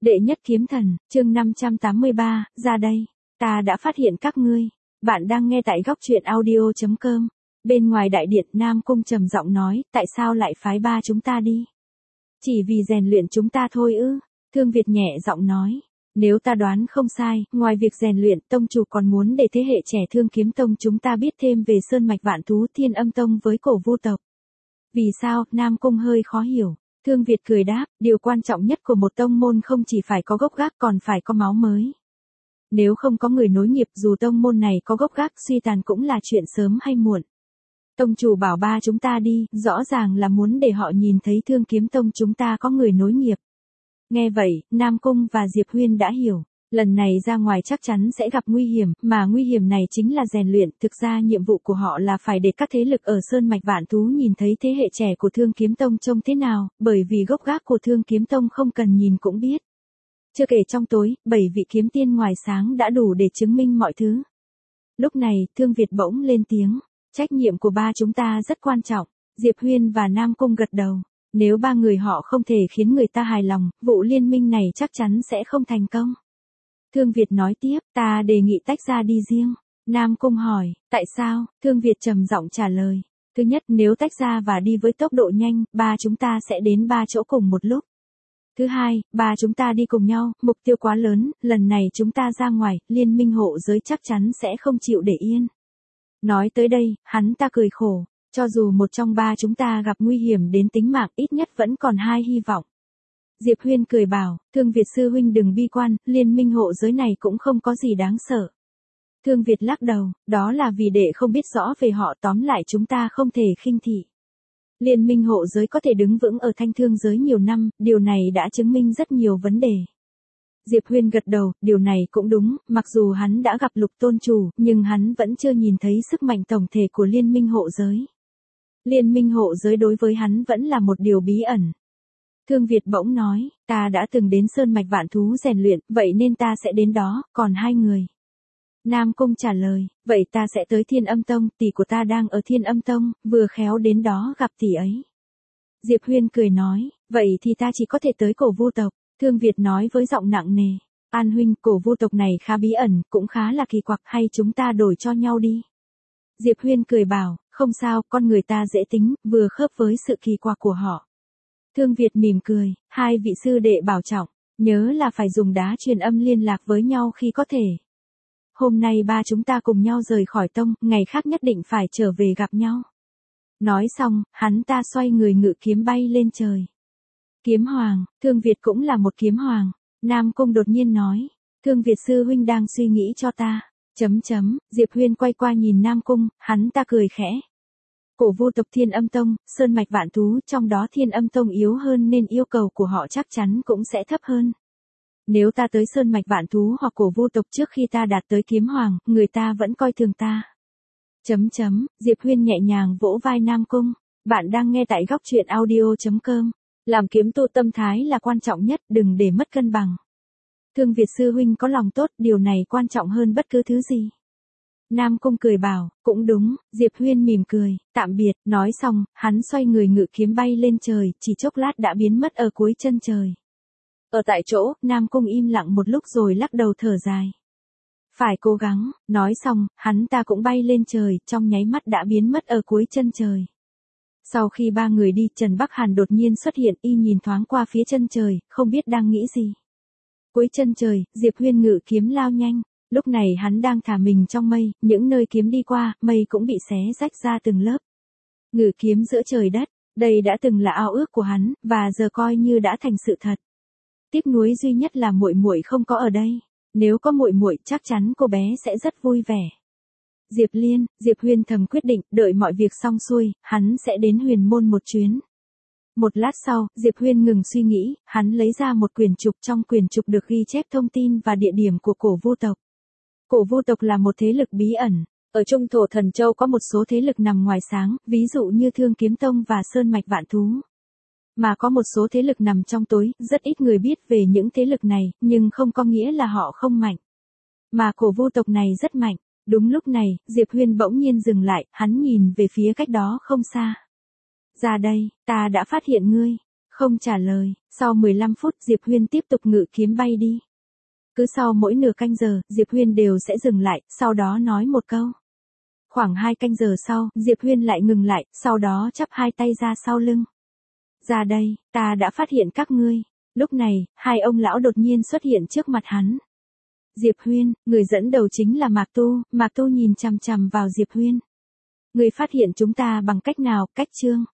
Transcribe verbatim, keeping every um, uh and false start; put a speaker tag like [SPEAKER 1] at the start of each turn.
[SPEAKER 1] Đệ nhất kiếm thần, chương năm trăm tám mươi ba, ra đây. Ta đã phát hiện các ngươi. Bạn đang nghe tại góc truyện audio chấm com. Bên ngoài đại điện Nam Cung trầm giọng nói, tại sao lại phái ba chúng ta đi? Chỉ vì rèn luyện chúng ta thôi ư? Thương Việt nhẹ giọng nói. Nếu ta đoán không sai, ngoài việc rèn luyện, tông chủ còn muốn để thế hệ trẻ Thương Kiếm Tông chúng ta biết thêm về Sơn Mạch Vạn Thú Thiên Âm Tông với Cổ Vu tộc. Vì sao? Nam Cung hơi khó hiểu. Thương Việt cười đáp, điều quan trọng nhất của một tông môn không chỉ phải có gốc gác còn phải có máu mới. Nếu không có người nối nghiệp dù tông môn này có gốc gác suy tàn cũng là chuyện sớm hay muộn. Tông chủ bảo ba chúng ta đi, rõ ràng là muốn để họ nhìn thấy Thương Kiếm Tông chúng ta có người nối nghiệp. Nghe vậy, Nam Cung và Diệp Huyên đã hiểu. Lần này ra ngoài chắc chắn sẽ gặp nguy hiểm, mà nguy hiểm này chính là rèn luyện. Thực ra nhiệm vụ của họ là phải để các thế lực ở Sơn Mạch Vạn Thú nhìn thấy thế hệ trẻ của Thương Kiếm Tông trông thế nào, bởi vì gốc gác của Thương Kiếm Tông không cần nhìn cũng biết. Chưa kể trong tối, bảy vị kiếm tiên ngoài sáng đã đủ để chứng minh mọi thứ. Lúc này, Thương Việt bỗng lên tiếng, trách nhiệm của ba chúng ta rất quan trọng. Diệp Huyên và Nam Cung gật đầu. Nếu ba người họ không thể khiến người ta hài lòng, vụ liên minh này chắc chắn sẽ không thành công. Thương Việt nói tiếp, ta đề nghị tách ra đi riêng. Nam Cung hỏi, tại sao? Thương Việt trầm giọng trả lời. Thứ nhất, nếu tách ra và đi với tốc độ nhanh, ba chúng ta sẽ đến ba chỗ cùng một lúc. Thứ hai, ba chúng ta đi cùng nhau, mục tiêu quá lớn, lần này chúng ta ra ngoài, liên minh hộ giới chắc chắn sẽ không chịu để yên. Nói tới đây, hắn ta cười khổ. Cho dù một trong ba chúng ta gặp nguy hiểm đến tính mạng, ít nhất vẫn còn hai hy vọng. Diệp Huyên cười bảo, Thương Việt sư huynh đừng bi quan, liên minh hộ giới này cũng không có gì đáng sợ. Thương Việt lắc đầu, đó là vì đệ không biết rõ về họ, tóm lại chúng ta không thể khinh thị. Liên minh hộ giới có thể đứng vững ở thanh thương giới nhiều năm, điều này đã chứng minh rất nhiều vấn đề. Diệp Huyên gật đầu, điều này cũng đúng, mặc dù hắn đã gặp Lục Tôn Chủ, nhưng hắn vẫn chưa nhìn thấy sức mạnh tổng thể của liên minh hộ giới. Liên minh hộ giới đối với hắn vẫn là một điều bí ẩn. Thương Việt bỗng nói, ta đã từng đến Sơn Mạch Vạn Thú rèn luyện, vậy nên ta sẽ đến đó, còn hai người. Nam Cung trả lời, vậy ta sẽ tới Thiên Âm Tông, tỷ của ta đang ở Thiên Âm Tông, vừa khéo đến đó gặp tỷ ấy. Diệp Huyên cười nói, vậy thì ta chỉ có thể tới Cổ Vu tộc. Thương Việt nói với giọng nặng nề, An huynh, Cổ Vu tộc này khá bí ẩn, cũng khá là kỳ quặc, hay chúng ta đổi cho nhau đi. Diệp Huyên cười bảo, không sao, con người ta dễ tính, vừa khớp với sự kỳ quặc của họ. Thương Việt mỉm cười, hai vị sư đệ bảo trọng, nhớ là phải dùng đá truyền âm liên lạc với nhau khi có thể. Hôm nay ba chúng ta cùng nhau rời khỏi tông, ngày khác nhất định phải trở về gặp nhau. Nói xong, hắn ta xoay người ngự kiếm bay lên trời. Kiếm hoàng, Thương Việt cũng là một kiếm hoàng. Nam Cung đột nhiên nói, Thương Việt sư huynh đang suy nghĩ cho ta. Chấm chấm, Diệp Huyên quay qua nhìn Nam Cung, hắn ta cười khẽ. Cổ Vu tộc Thiên Âm Tông, Sơn Mạch Vạn Thú, trong đó Thiên Âm Tông yếu hơn nên yêu cầu của họ chắc chắn cũng sẽ thấp hơn. Nếu ta tới Sơn Mạch Vạn Thú hoặc Cổ Vu tộc trước khi ta đạt tới kiếm hoàng, người ta vẫn coi thường ta. Chấm chấm, Diệp Huyên nhẹ nhàng vỗ vai Nam Cung. Bạn đang nghe tại góc truyện audio chấm com. Làm kiếm tu tâm thái là quan trọng nhất, đừng để mất cân bằng. Thương Việt sư huynh có lòng tốt, điều này quan trọng hơn bất cứ thứ gì. Nam Cung cười bảo, cũng đúng. Diệp Huyên mỉm cười, tạm biệt, nói xong, hắn xoay người ngự kiếm bay lên trời, chỉ chốc lát đã biến mất ở cuối chân trời. Ở tại chỗ, Nam Cung im lặng một lúc rồi lắc đầu thở dài. Phải cố gắng, nói xong, hắn ta cũng bay lên trời, trong nháy mắt đã biến mất ở cuối chân trời. Sau khi ba người đi, Trần Bắc Hàn đột nhiên xuất hiện, y nhìn thoáng qua phía chân trời, không biết đang nghĩ gì. Cuối chân trời, Diệp Huyên ngự kiếm lao nhanh. Lúc này hắn đang thả mình trong mây, những nơi kiếm đi qua, mây cũng bị xé rách ra từng lớp. Ngự kiếm giữa trời đất, đây đã từng là ao ước của hắn, và giờ coi như đã thành sự thật. Tiếc nuối duy nhất là muội muội không có ở đây. Nếu có muội muội, chắc chắn cô bé sẽ rất vui vẻ. Diệp Liên, Diệp Huyên thầm quyết định, đợi mọi việc xong xuôi, hắn sẽ đến huyền môn một chuyến. Một lát sau, Diệp Huyên ngừng suy nghĩ, hắn lấy ra một quyển trục, trong quyển trục được ghi chép thông tin và địa điểm của Cổ Vu tộc. Cổ Vu tộc là một thế lực bí ẩn. Ở Trung Thổ Thần Châu có một số thế lực nằm ngoài sáng, ví dụ như Thương Kiếm Tông và Sơn Mạch Vạn Thú. Mà có một số thế lực nằm trong tối, rất ít người biết về những thế lực này, nhưng không có nghĩa là họ không mạnh. Mà Cổ Vu tộc này rất mạnh. Đúng lúc này, Diệp Huyên bỗng nhiên dừng lại, hắn nhìn về phía cách đó không xa. Ra đây, ta đã phát hiện ngươi. Không trả lời, sau mười lăm phút Diệp Huyên tiếp tục ngự kiếm bay đi. Cứ sau mỗi nửa canh giờ, Diệp Huyên đều sẽ dừng lại, sau đó nói một câu. Khoảng hai canh giờ sau, Diệp Huyên lại ngừng lại, sau đó chắp hai tay ra sau lưng. Ra đây, ta đã phát hiện các ngươi. Lúc này, hai ông lão đột nhiên xuất hiện trước mặt hắn. Diệp Huyên, người dẫn đầu chính là Mạc Tu, Mạc Tu nhìn chằm chằm vào Diệp Huyên. Người phát hiện chúng ta bằng cách nào, cách Trương?